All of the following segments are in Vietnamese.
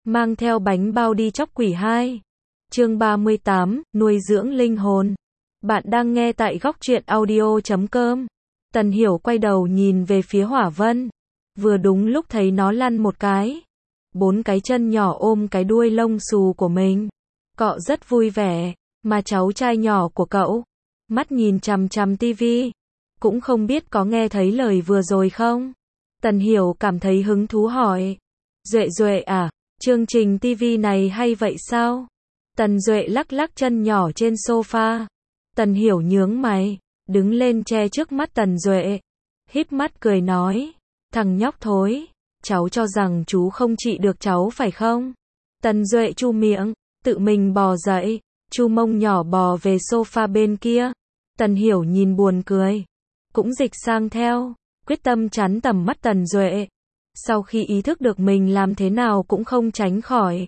mang theo bánh bao đi chóc quỷ 2. Chương 38, nuôi dưỡng linh hồn. Bạn đang nghe tại góc truyện audio.com. Tần Hiểu quay đầu nhìn về phía Hỏa Vân. Vừa đúng lúc thấy nó lăn một cái. 4 cái chân nhỏ ôm cái đuôi lông xù của mình. Cọ rất vui vẻ, mà cháu trai nhỏ của cậu, mắt nhìn chằm chằm tivi. Cũng không biết có nghe thấy lời vừa rồi không? Tần Hiểu cảm thấy hứng thú hỏi. Duệ Duệ à, chương trình tivi này hay vậy sao? Tần Duệ lắc lắc chân nhỏ trên sofa. Tần Hiểu nhướng mày, đứng lên che trước mắt Tần Duệ. Híp mắt cười nói. Thằng nhóc thối, cháu cho rằng chú không trị được cháu phải không? Tần Duệ chu miệng, tự mình bò dậy, chu mông nhỏ bò về sofa bên kia. Tần Hiểu nhìn buồn cười, cũng dịch sang theo, quyết tâm chắn tầm mắt Tần Duệ. Sau khi ý thức được mình làm thế nào cũng không tránh khỏi.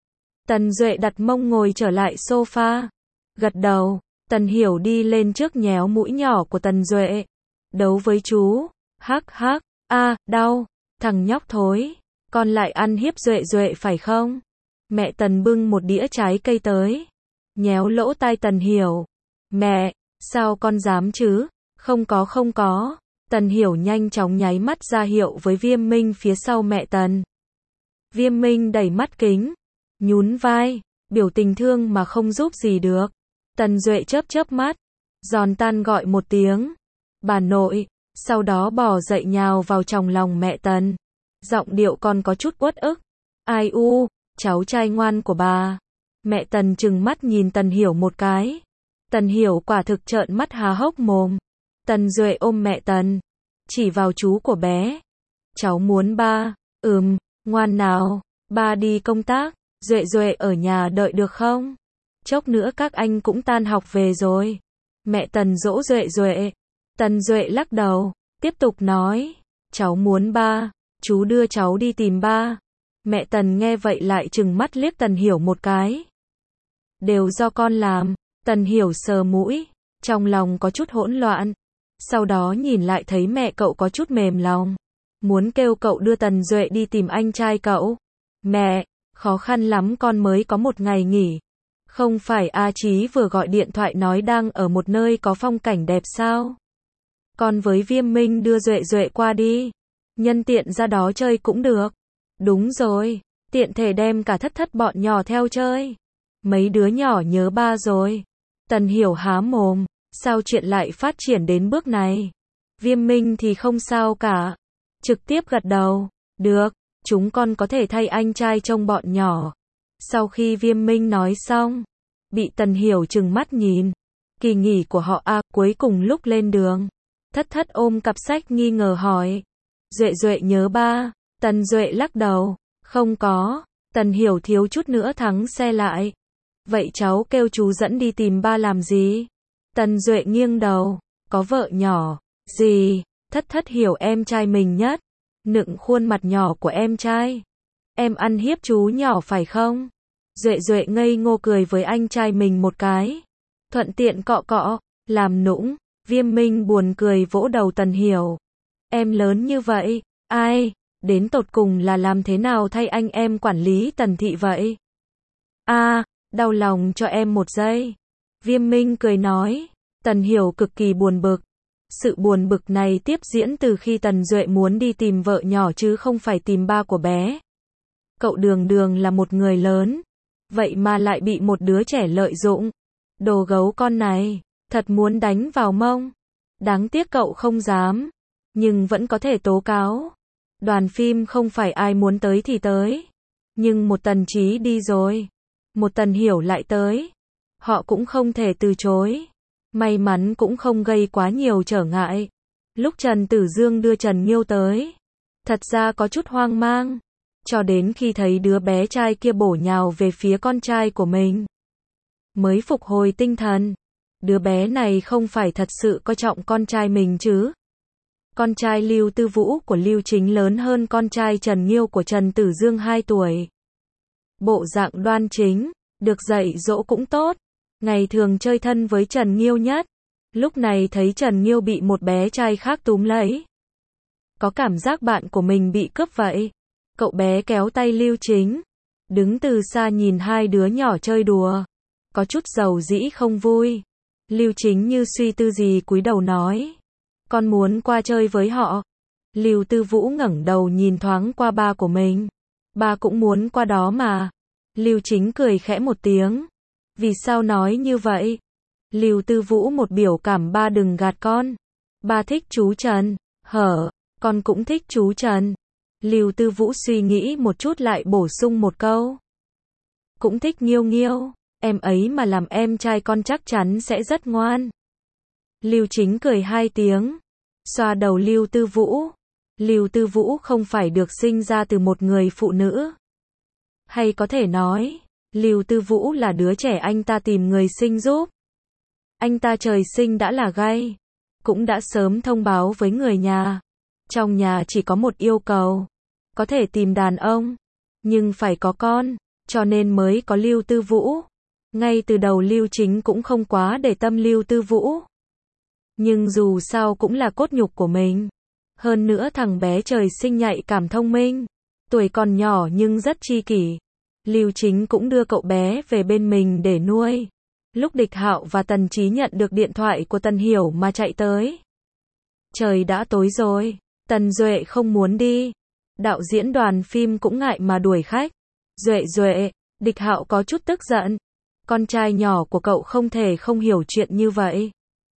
Tần Duệ đặt mông ngồi trở lại sofa, gật đầu. Tần Hiểu đi lên trước nhéo mũi nhỏ của Tần Duệ. Đấu với chú, hắc hắc, đau, thằng nhóc thối, con lại ăn hiếp Duệ Duệ phải không? Mẹ Tần bưng một đĩa trái cây tới, nhéo lỗ tai Tần Hiểu. Mẹ, sao con dám chứ? Không có. Tần Hiểu nhanh chóng nháy mắt ra hiệu với Viêm Minh phía sau mẹ Tần. Viêm Minh đẩy mắt kính, nhún vai, biểu tình thương mà không giúp gì được. Tần Duệ chớp mắt, giòn tan gọi một tiếng, bà nội, sau đó bò dậy nhào vào trong lòng mẹ Tần. Giọng điệu còn có chút uất ức. Ai u, cháu trai ngoan của bà. Mẹ Tần trừng mắt nhìn Tần Hiểu một cái. Tần Hiểu quả thực trợn mắt há hốc mồm. Tần Duệ ôm mẹ Tần, chỉ vào chú của bé. Cháu muốn ba. Ngoan nào, ba đi công tác, Duệ ở nhà đợi được không? Chốc nữa các anh cũng tan học về rồi. Mẹ Tần dỗ Duệ. Tần Duệ lắc đầu, tiếp tục nói. Cháu muốn ba, chú đưa cháu đi tìm ba. Mẹ Tần nghe vậy lại trừng mắt liếc Tần Hiểu một cái. Đều do con làm. Tần Hiểu sờ mũi, trong lòng có chút hỗn loạn. Sau đó nhìn lại thấy mẹ cậu có chút mềm lòng, muốn kêu cậu đưa Tần Duệ đi tìm anh trai cậu. Mẹ, khó khăn lắm con mới có một ngày nghỉ. Không phải A Chí vừa gọi điện thoại nói đang ở một nơi có phong cảnh đẹp sao? Con với Viêm Minh đưa Duệ qua đi. Nhân tiện ra đó chơi cũng được. Đúng rồi, tiện thể đem cả thất bọn nhỏ theo chơi. Mấy đứa nhỏ nhớ ba rồi. Tần Hiểu há mồm, sao chuyện lại phát triển đến bước này? Viêm Minh thì không sao cả. Trực tiếp gật đầu. Được, chúng con có thể thay anh trai trông bọn nhỏ. Sau khi Viêm Minh nói xong, bị Tần Hiểu trừng mắt nhìn. Kỳ nghỉ của họ cuối cùng lúc lên đường. Thất ôm cặp sách nghi ngờ hỏi. Duệ nhớ ba. Tần Duệ lắc đầu. Không có. Tần Hiểu thiếu chút nữa thắng xe lại. Vậy cháu kêu chú dẫn đi tìm ba làm gì? Tần Duệ nghiêng đầu. Có vợ nhỏ. Gì? Thất hiểu em trai mình nhất. Nựng khuôn mặt nhỏ của em trai. Em ăn hiếp chú nhỏ phải không? Duệ ngây ngô cười với anh trai mình một cái. Thuận tiện cọ, làm nũng. Viêm Minh buồn cười vỗ đầu Tần Hiểu. Em lớn như vậy, đến tột cùng là làm thế nào thay anh em quản lý Tần thị vậy? Đau lòng cho em một giây. Viêm Minh cười nói. Tần Hiểu cực kỳ buồn bực. Sự buồn bực này tiếp diễn từ khi Tần Duệ muốn đi tìm vợ nhỏ chứ không phải tìm ba của bé. Cậu đường là một người lớn, vậy mà lại bị một đứa trẻ lợi dụng. Đồ gấu con này, thật muốn đánh vào mông. Đáng tiếc cậu không dám, nhưng vẫn có thể tố cáo. Đoàn phim không phải ai muốn tới thì tới. Nhưng một Tần Chí đi rồi, một Tần Hiểu lại tới. Họ cũng không thể từ chối. May mắn cũng không gây quá nhiều trở ngại. Lúc Trần Tử Dương đưa Trần Nhiêu tới, thật ra có chút hoang mang. Cho đến khi thấy đứa bé trai kia bổ nhào về phía con trai của mình, mới phục hồi tinh thần. Đứa bé này không phải thật sự coi trọng con trai mình chứ? Con trai Lưu Tư Vũ của Lưu Chính lớn hơn con trai Trần Nhiêu của Trần Tử Dương 2 tuổi. Bộ dạng đoan chính, được dạy dỗ cũng tốt. Ngày thường chơi thân với Trần Nhiêu nhất. Lúc này thấy Trần Nhiêu bị một bé trai khác túm lấy. Có cảm giác bạn của mình bị cướp vậy. Cậu bé kéo tay Lưu Chính. đứng từ xa nhìn hai đứa nhỏ chơi đùa, có chút dầu dĩ không vui. Lưu Chính Như suy tư gì cúi đầu nói, con muốn qua chơi với họ. Lưu Tư Vũ ngẩng đầu nhìn thoáng qua ba của mình, ba cũng muốn qua đó mà. Lưu Chính cười khẽ một tiếng, vì sao nói như vậy? Lưu Tư Vũ một biểu cảm, ba đừng gạt con, ba thích chú Trần. Hở, con cũng thích chú Trần. Lưu Tư Vũ suy nghĩ một chút lại bổ sung một câu, cũng thích Nghiêu Nghiêu, em ấy mà làm em trai con chắc chắn sẽ rất ngoan. Lưu Chính cười hai tiếng, xoa đầu Lưu Tư Vũ. Lưu Tư Vũ không phải được sinh ra từ một người phụ nữ. Hay có thể nói, Lưu Tư Vũ là đứa trẻ anh ta tìm người sinh giúp. Anh ta trời sinh đã là gay, cũng đã sớm thông báo với người nhà. Trong nhà chỉ có một yêu cầu, có thể tìm đàn ông, nhưng phải có con, cho nên mới có Lưu Tư Vũ. Ngay từ đầu Lưu Chính cũng không quá để tâm Lưu Tư Vũ. Nhưng dù sao cũng là cốt nhục của mình. Hơn nữa thằng bé trời sinh nhạy cảm thông minh, tuổi còn nhỏ nhưng rất tri kỷ. Lưu Chính cũng đưa cậu bé về bên mình để nuôi. Lúc Địch Hạo và Tần Chí nhận được điện thoại của Tần Hiểu mà chạy tới. Trời đã tối rồi, Tần Duệ không muốn đi. Đạo diễn đoàn phim cũng ngại mà đuổi khách. Duệ, Địch Hạo có chút tức giận. Con trai nhỏ của cậu không thể không hiểu chuyện như vậy.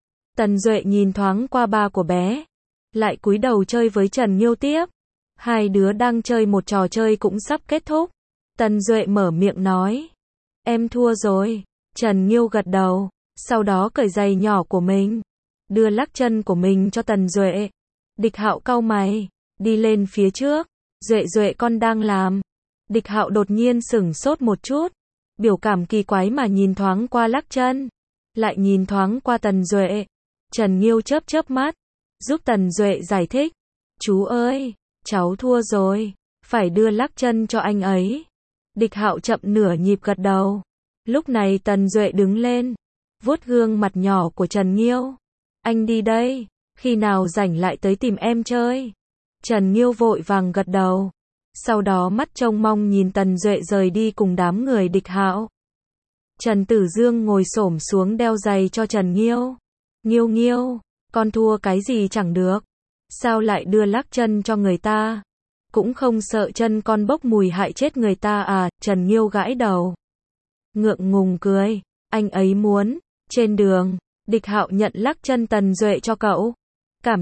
Tần Duệ nhìn thoáng qua ba của bé, lại cúi đầu chơi với Trần Nghiêu tiếp. Hai đứa đang chơi một trò chơi cũng sắp kết thúc. Tần Duệ mở miệng nói, em thua rồi. Trần Nghiêu gật đầu, sau đó cởi giày nhỏ của mình, đưa lắc chân của mình cho Tần Duệ. Địch Hạo cau mày, đi lên phía trước. Duệ con đang làm. Địch Hạo đột nhiên sửng sốt một chút, biểu cảm kỳ quái mà nhìn thoáng qua lắc chân, lại nhìn thoáng qua Tần Duệ. Trần Nghiêu chớp mắt, giúp Tần Duệ giải thích, chú ơi, cháu thua rồi, phải đưa lắc chân cho anh ấy. Địch Hạo chậm nửa nhịp gật đầu. Lúc này Tần Duệ đứng lên, vuốt gương mặt nhỏ của Trần Nghiêu. Anh đi đây, khi nào rảnh lại tới tìm em chơi. Trần Nghiêu vội vàng gật đầu, sau đó mắt trông mong nhìn Tần Duệ rời đi cùng đám người Địch Hạo. Trần Tử Dương ngồi xổm xuống đeo giày cho Trần Nghiêu. Nghiêu, con thua cái gì chẳng được, sao lại đưa lắc chân cho người ta? Cũng không sợ chân con bốc mùi hại chết người ta à? Trần Nghiêu gãi đầu, ngượng ngùng cười, anh ấy muốn. Trên đường, Địch Hạo nhận lắc chân Tần Duệ cho cậu. Cảm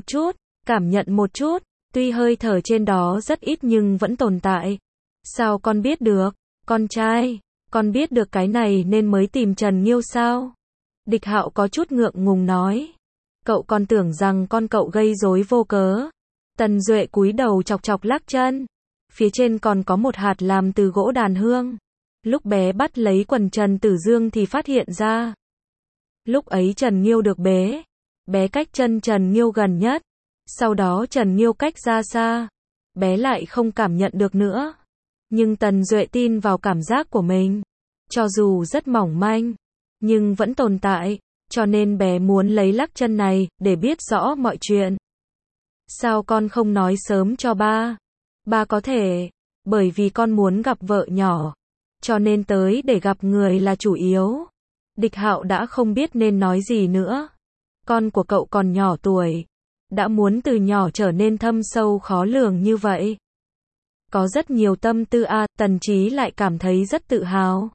nhận một chút, tuy hơi thở trên đó rất ít nhưng vẫn tồn tại. Sao con biết được? Con trai, con biết được cái này nên mới tìm Trần Nghiêu sao? Địch Hạo có chút ngượng ngùng nói. Cậu còn tưởng rằng con cậu gây rối vô cớ. Tần Duệ cúi đầu chọc lắc chân. Phía trên còn có một hạt làm từ gỗ đàn hương. Lúc bé bắt lấy quần Trần Tử Dương thì phát hiện ra. Lúc ấy Trần Nghiêu được bé cách chân Trần Nghiêu gần nhất. Sau đó Trần Nghiêu cách ra xa, bé lại không cảm nhận được nữa. Nhưng Tần Duệ tin vào cảm giác của mình. Cho dù rất mỏng manh, nhưng vẫn tồn tại, cho nên bé muốn lấy lắc chân này để biết rõ mọi chuyện. Sao con không nói sớm cho ba? Ba có thể, bởi vì con muốn gặp vợ nhỏ, cho nên tới để gặp người là chủ yếu. Địch Hạo đã không biết nên nói gì nữa. Con của cậu còn nhỏ tuổi, đã muốn từ nhỏ trở nên thâm sâu khó lường như vậy. Có rất nhiều tâm tư a. Tần Chí lại cảm thấy rất tự hào.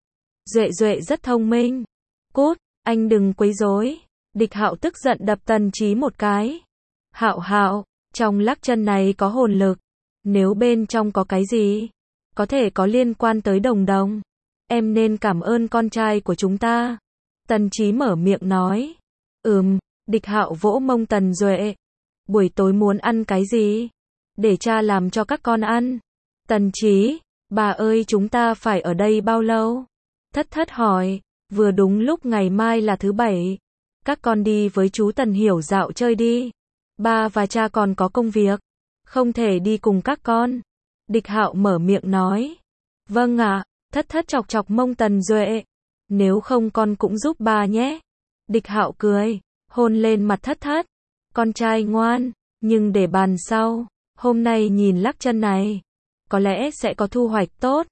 Duệ rất thông minh. Cút, anh đừng quấy rối. Địch Hạo tức giận đập Tần Chí một cái. Hạo, trong lắc chân này có hồn lực. Nếu bên trong có cái gì, có thể có liên quan tới Đồng. Em nên cảm ơn con trai của chúng ta. Tần Chí mở miệng nói. Địch Hạo vỗ mông Tần Duệ. Buổi tối muốn ăn cái gì? Để cha làm cho các con ăn. Tần Chí, bà ơi chúng ta phải ở đây bao lâu? Thất hỏi, vừa đúng lúc ngày mai là thứ bảy. Các con đi với chú Tần Hiểu dạo chơi đi. Ba và cha còn có công việc, không thể đi cùng các con. Địch Hạo mở miệng nói. Vâng ạ. Thất chọc mông Tần Duệ. Nếu không con cũng giúp ba nhé. Địch Hạo cười, hôn lên mặt Thất. Con trai ngoan, nhưng để bàn sau. Hôm nay nhìn lắc chân này, có lẽ sẽ có thu hoạch tốt.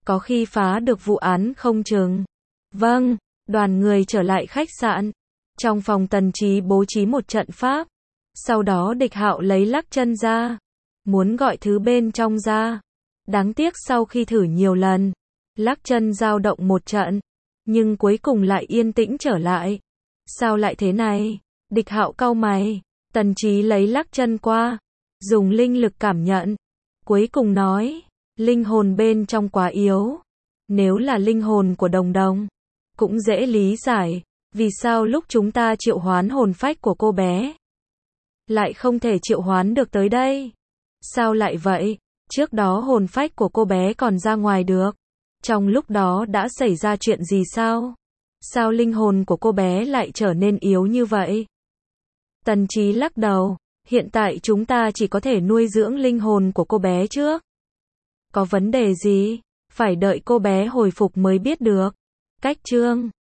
có khi phá được vụ án không chừng. Vâng, đoàn người trở lại khách sạn. Trong phòng Tần Trí bố trí một trận pháp. Sau đó Địch Hạo lấy lắc chân ra, muốn gọi thứ bên trong ra. Đáng tiếc sau khi thử nhiều lần, lắc chân dao động một trận, nhưng cuối cùng lại yên tĩnh trở lại. Sao lại thế này? Địch Hạo cau mày. Tần Trí lấy lắc chân qua, dùng linh lực cảm nhận. Cuối cùng nói, linh hồn bên trong quá yếu. Nếu là linh hồn của Đồng Đồng, cũng dễ lý giải. Vì sao lúc chúng ta triệu hoán hồn phách của cô bé, lại không thể triệu hoán được tới đây? Sao lại vậy? Trước đó hồn phách của cô bé còn ra ngoài được. Trong lúc đó đã xảy ra chuyện gì sao? Sao linh hồn của cô bé lại trở nên yếu như vậy? Tần Trí lắc đầu. Hiện tại chúng ta chỉ có thể nuôi dưỡng linh hồn của cô bé trước. Có vấn đề gì? Phải đợi cô bé hồi phục mới biết được. Cách chương